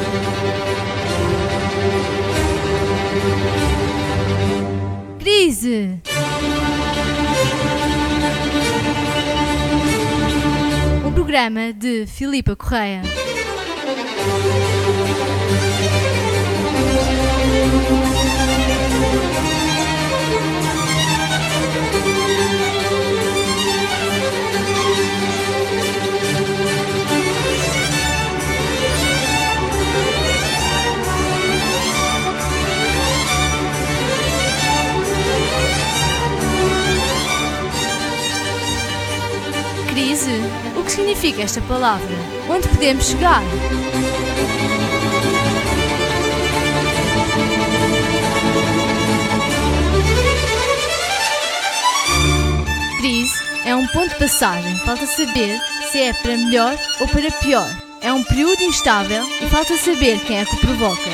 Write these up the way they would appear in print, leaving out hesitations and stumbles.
Crise! Um programa de Filipa Correia. Crise? O que significa esta palavra? Onde podemos chegar? Crise é um ponto de passagem. Falta saber se é para melhor ou para pior. É um período instável e falta saber quem é que o provoca.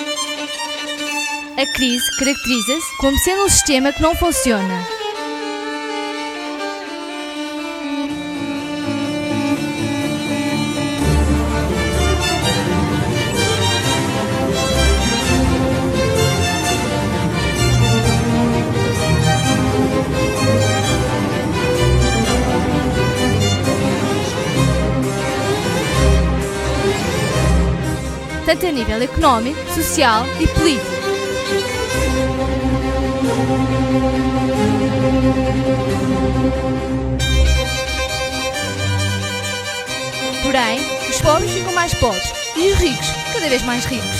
A crise caracteriza-se como sendo um sistema que não funciona. Tanto a nível económico, social e político. Porém, os pobres ficam mais pobres e os ricos cada vez mais ricos.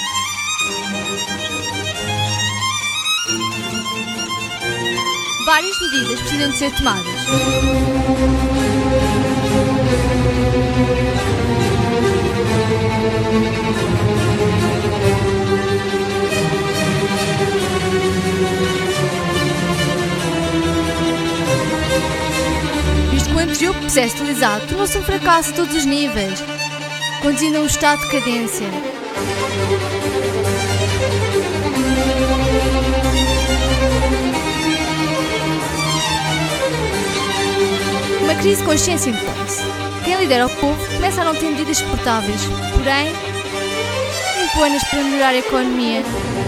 Várias medidas precisam de ser tomadas. Visto que o antigo processo utilizado tornou-se um fracasso a todos os níveis, conduzindo a um estado de decadência. Uma crise de consciência impõe-se. Quem lidera o povo começa a não ter medidas suportáveis, porém, impõe-nas para melhorar a economia.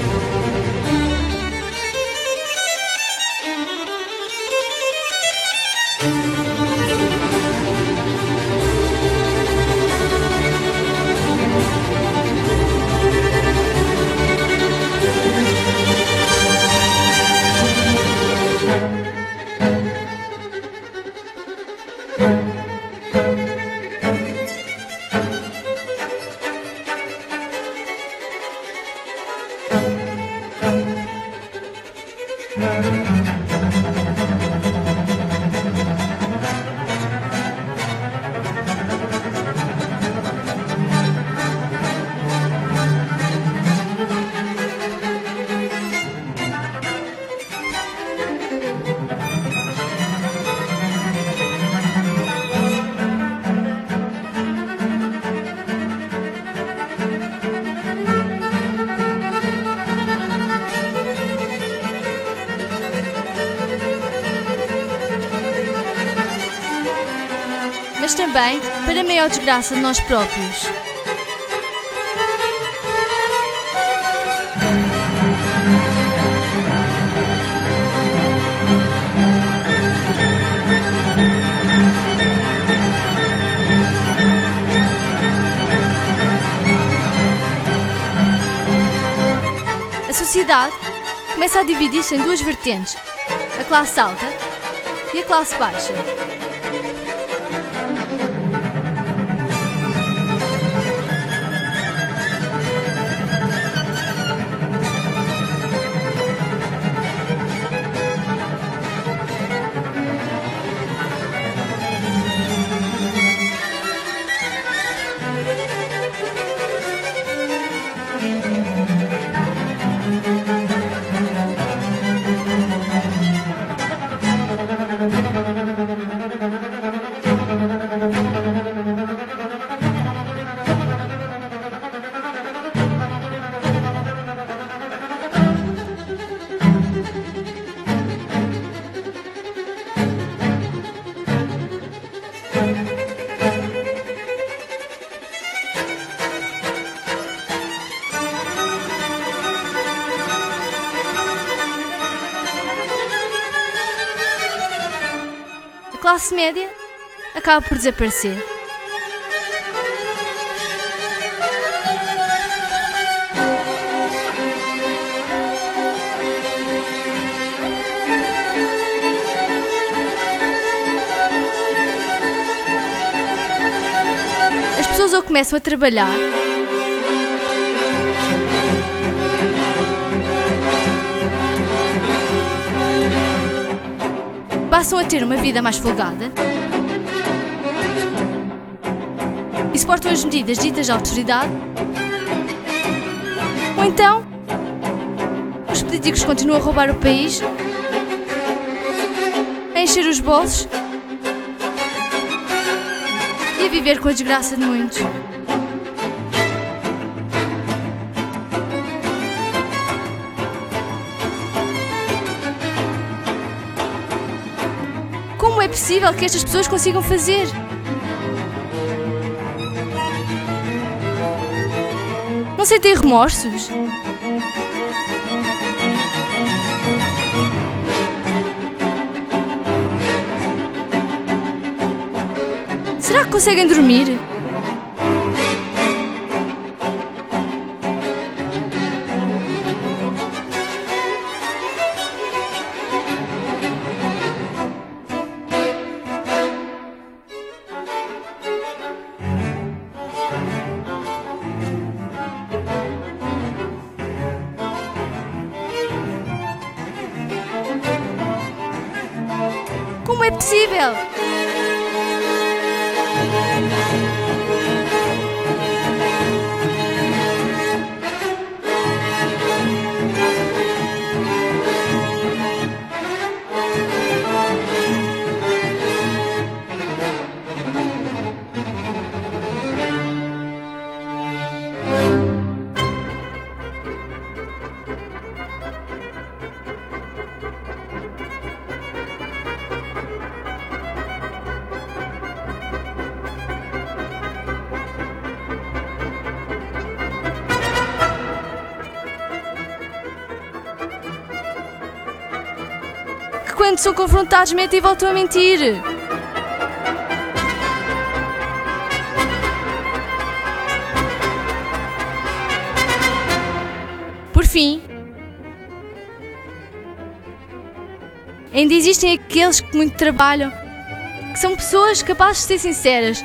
Mas também para a maior desgraça de nós próprios. A sociedade começa a dividir-se em duas vertentes, a classe alta e a classe baixa. classe média acaba por desaparecer. As pessoas ou começam a trabalhar passam a ter uma vida mais folgada e suportam as medidas ditas de autoridade, ou então os políticos continuam a roubar o país, a encher os bolsos e a viver com a desgraça de muitos. Como é possível que estas pessoas consigam fazer? Não sentem remorsos? Será que conseguem dormir? Como é possível? Quando são confrontados, mentem e voltam a mentir. Por fim, ainda existem aqueles que muito trabalham, que são pessoas capazes de ser sinceras.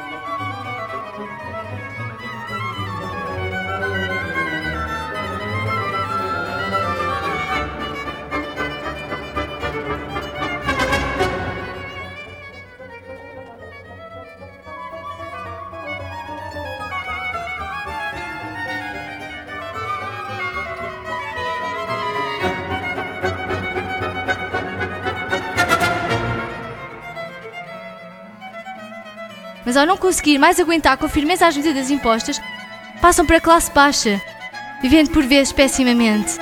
Mas ao não conseguir mais aguentar com firmeza as medidas impostas, passam para a classe baixa, vivendo por vezes pessimamente.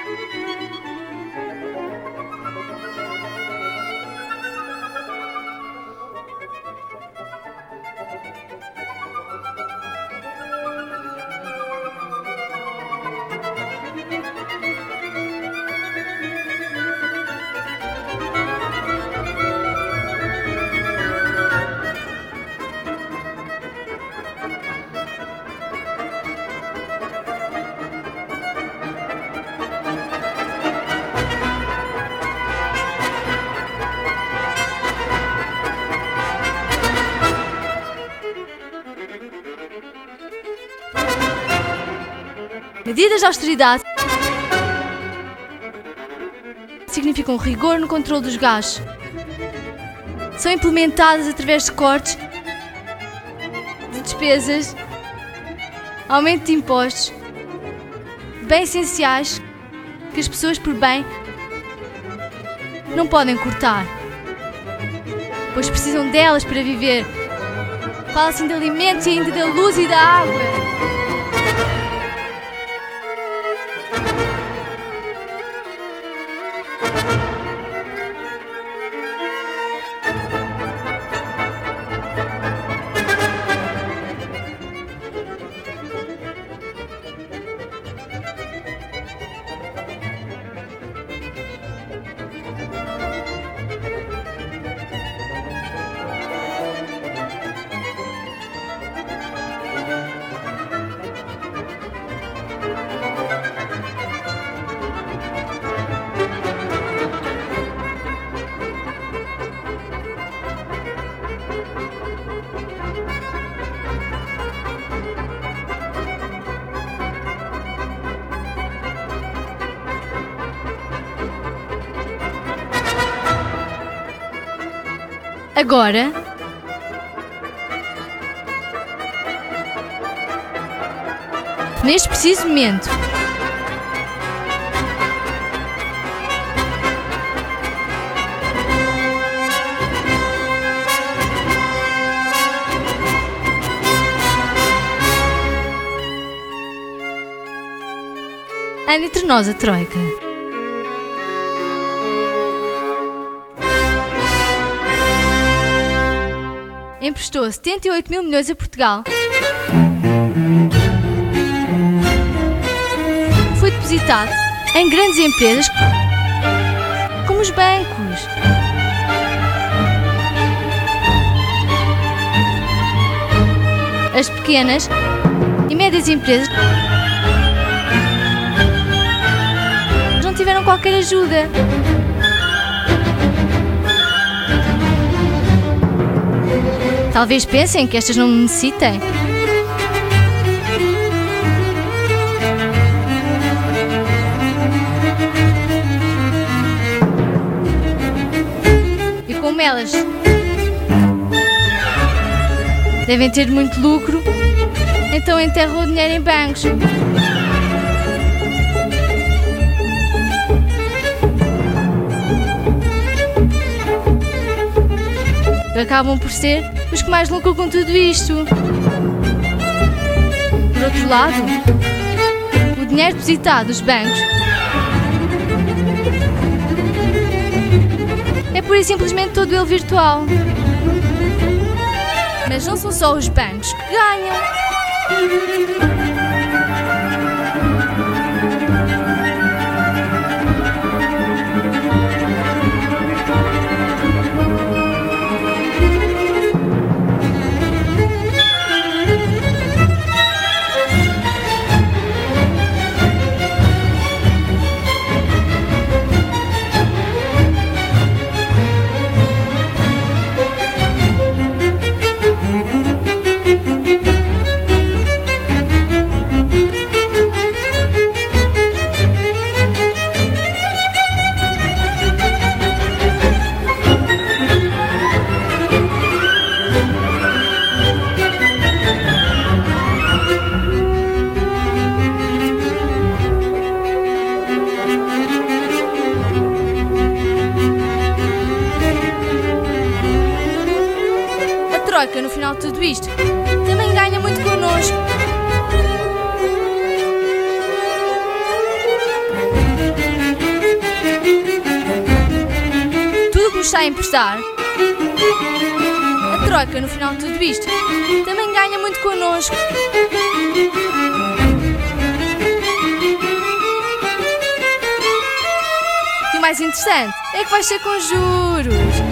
Medidas de austeridade significam rigor no controle dos gastos. São implementadas através de cortes de despesas, aumento de impostos, bens essenciais que as pessoas por bem não podem cortar, pois precisam delas para viver. Fala-se de alimentos e ainda da luz e da água. Agora, neste preciso momento, anda entre nós a Troika. Emprestou 78 mil milhões a Portugal. Foi depositado em grandes empresas como os bancos. As pequenas e médias empresas não tiveram qualquer ajuda. Talvez pensem que estas não necessitem. E como elas devem ter muito lucro, então enterram o dinheiro em bancos. Acabam por ser os que mais lucram com tudo isto. Por outro lado, o dinheiro depositado dos bancos é pura e simplesmente todo ele virtual. Mas não são só os bancos que ganham. A Troika, no final de tudo isto, também ganha muito connosco. Tudo que nos está a emprestar, a Troika, no final de tudo isto, também ganha muito connosco. E o mais interessante é que vai ser com juros.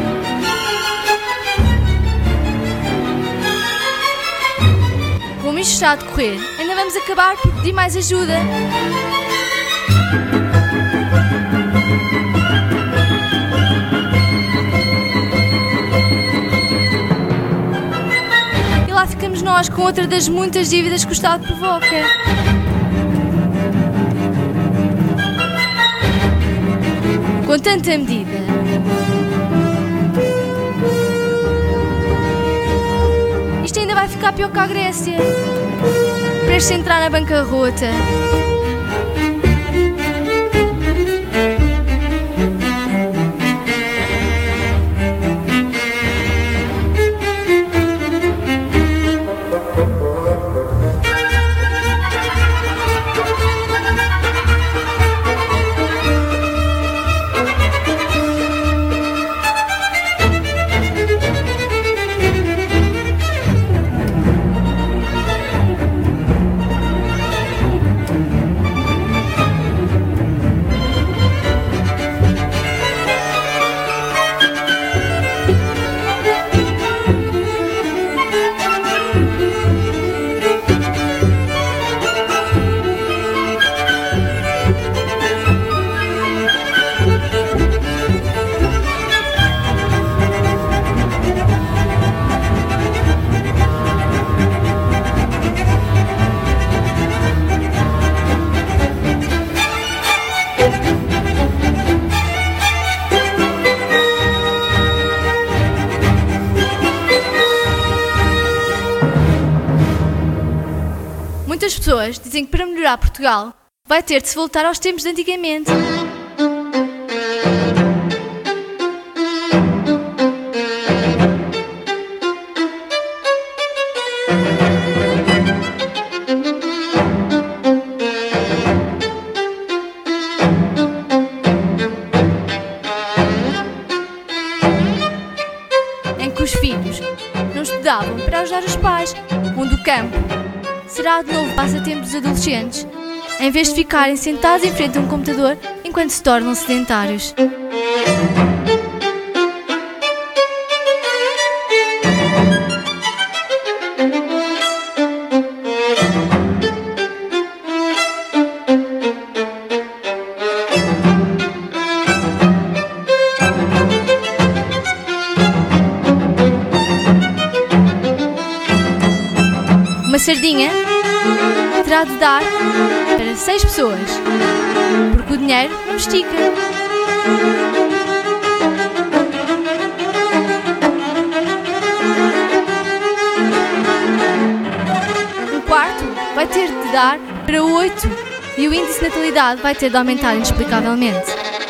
Como isto está a decorrer, ainda vamos acabar por pedir mais ajuda. E lá ficamos nós com outra das muitas dívidas que o Estado provoca. Com tanta medida. Isto ainda vai ficar pior que a Grécia, prestes a entrar na bancarrota. Muitas pessoas dizem que para melhorar Portugal vai ter de se voltar aos tempos de antigamente. Em que os filhos não estudavam para ajudar os pais, onde o campo será de novo passatempo dos adolescentes, em vez de ficarem sentados em frente a um computador enquanto se tornam sedentários. Uma sardinha terá de dar para 6 pessoas, porque o dinheiro não estica. Um quarto vai ter de dar para 8 e o índice de natalidade vai ter de aumentar inexplicavelmente.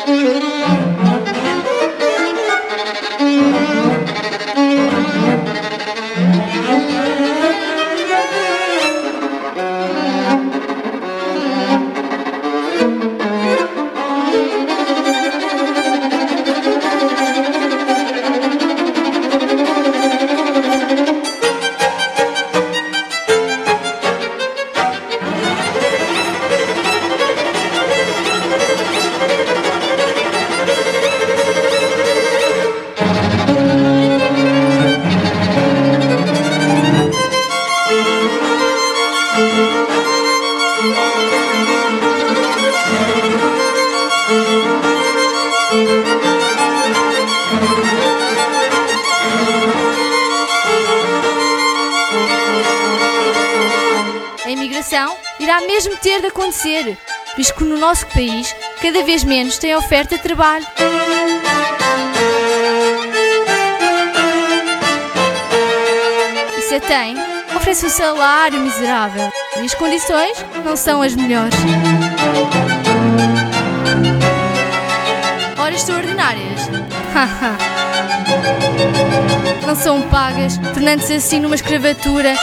A imigração irá mesmo ter de acontecer, visto que no nosso país cada vez menos tem oferta de trabalho. E se a tem, oferece um salário miserável e as condições não são as melhores. Horas extraordinárias. Não são pagas, tornando-se assim numa escravatura.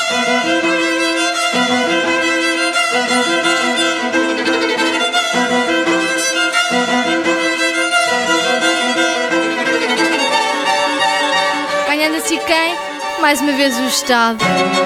Ganhando assim quem? Mais uma vez o Estado.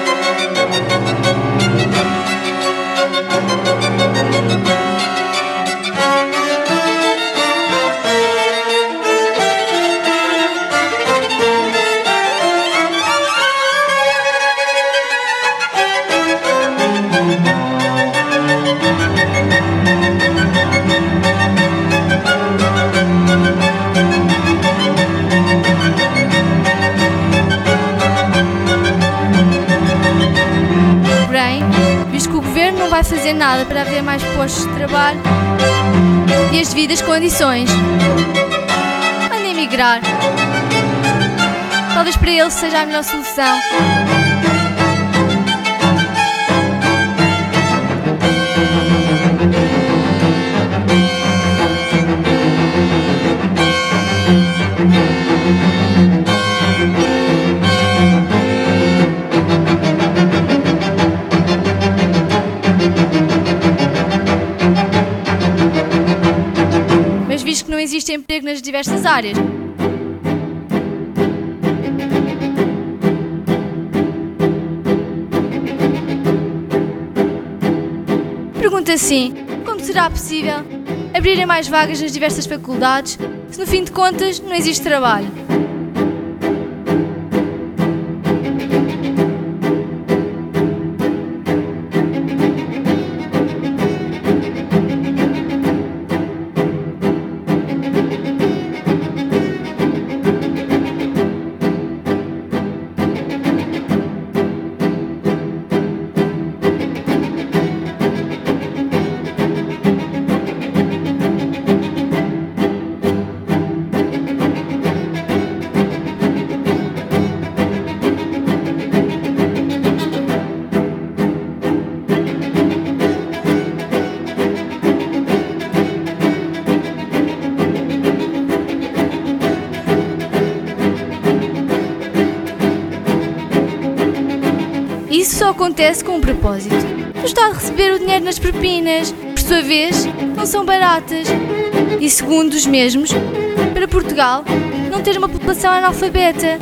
Visto que o governo não vai fazer nada para haver mais postos de trabalho e as devidas condições, mandem emigrar. Talvez para eles seja a melhor solução. Visto que não existe emprego nas diversas áreas. Pergunta assim: como será possível abrirem mais vagas nas diversas faculdades se no fim de contas não existe trabalho? só acontece com um propósito: o Estado receber o dinheiro nas propinas, por sua vez, não são baratas. E segundo os mesmos, para Portugal, não ter uma população analfabeta.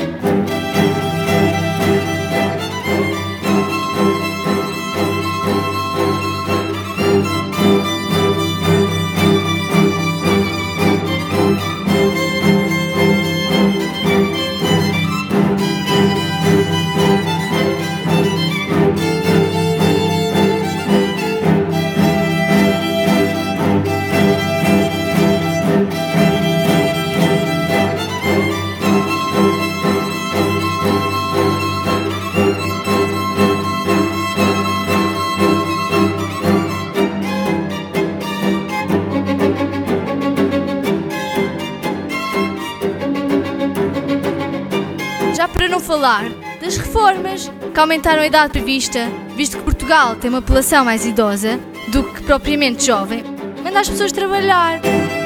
Já para não falar das reformas que aumentaram a idade prevista, visto que Portugal tem uma população mais idosa do que propriamente jovem, manda as pessoas trabalhar.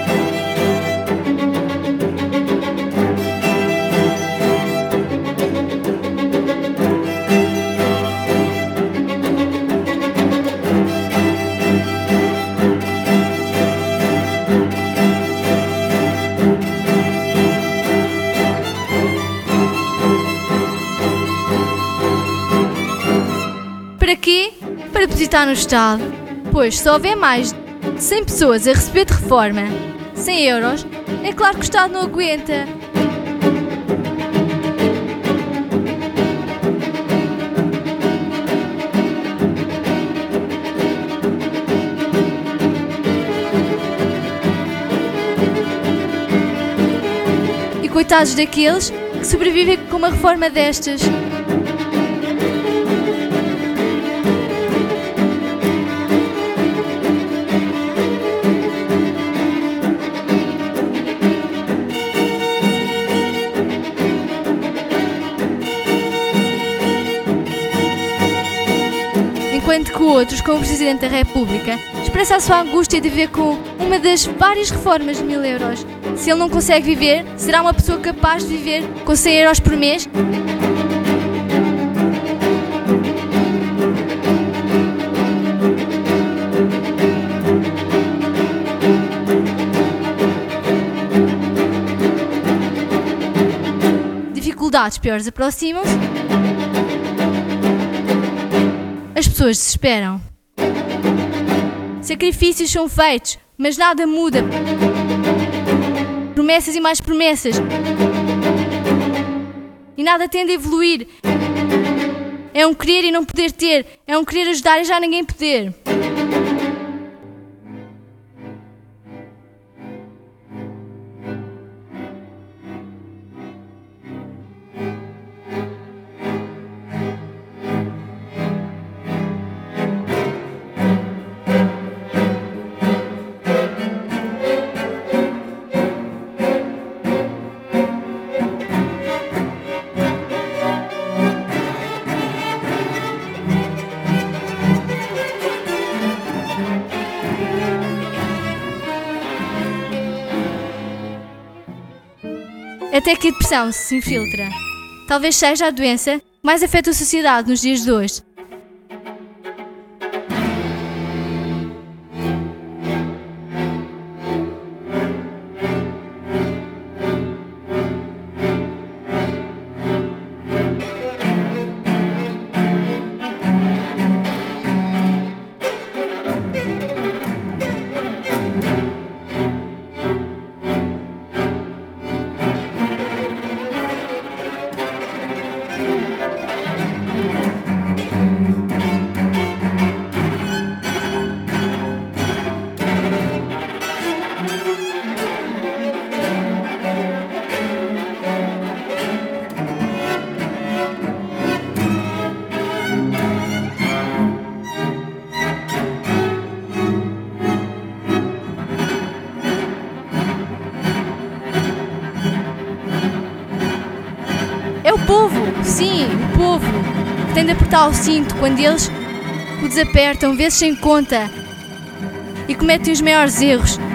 Para quê? Para depositar no Estado. Pois, se houver mais de 100 pessoas a receber de reforma 100 euros, é claro que o Estado não aguenta. E coitados daqueles que sobrevivem com uma reforma destas. Enquanto que outros, como o Presidente da República, expressa a sua angústia de viver com uma das várias reformas de 1000 euros. Se ele não consegue viver, será uma pessoa capaz de viver com 100 euros por mês? Dificuldades piores aproximam-se. As pessoas desesperam. Sacrifícios são feitos, mas nada muda. Promessas e mais promessas. E nada tende a evoluir. É um querer e não poder ter. É um querer ajudar e já ninguém poder. Até que a depressão se infiltra. Talvez seja a doença que mais afeta a sociedade nos dias de hoje. É o povo, sim, o povo, que tem de apertar o cinto quando eles o desapertam, vezes sem conta, e cometem os maiores erros.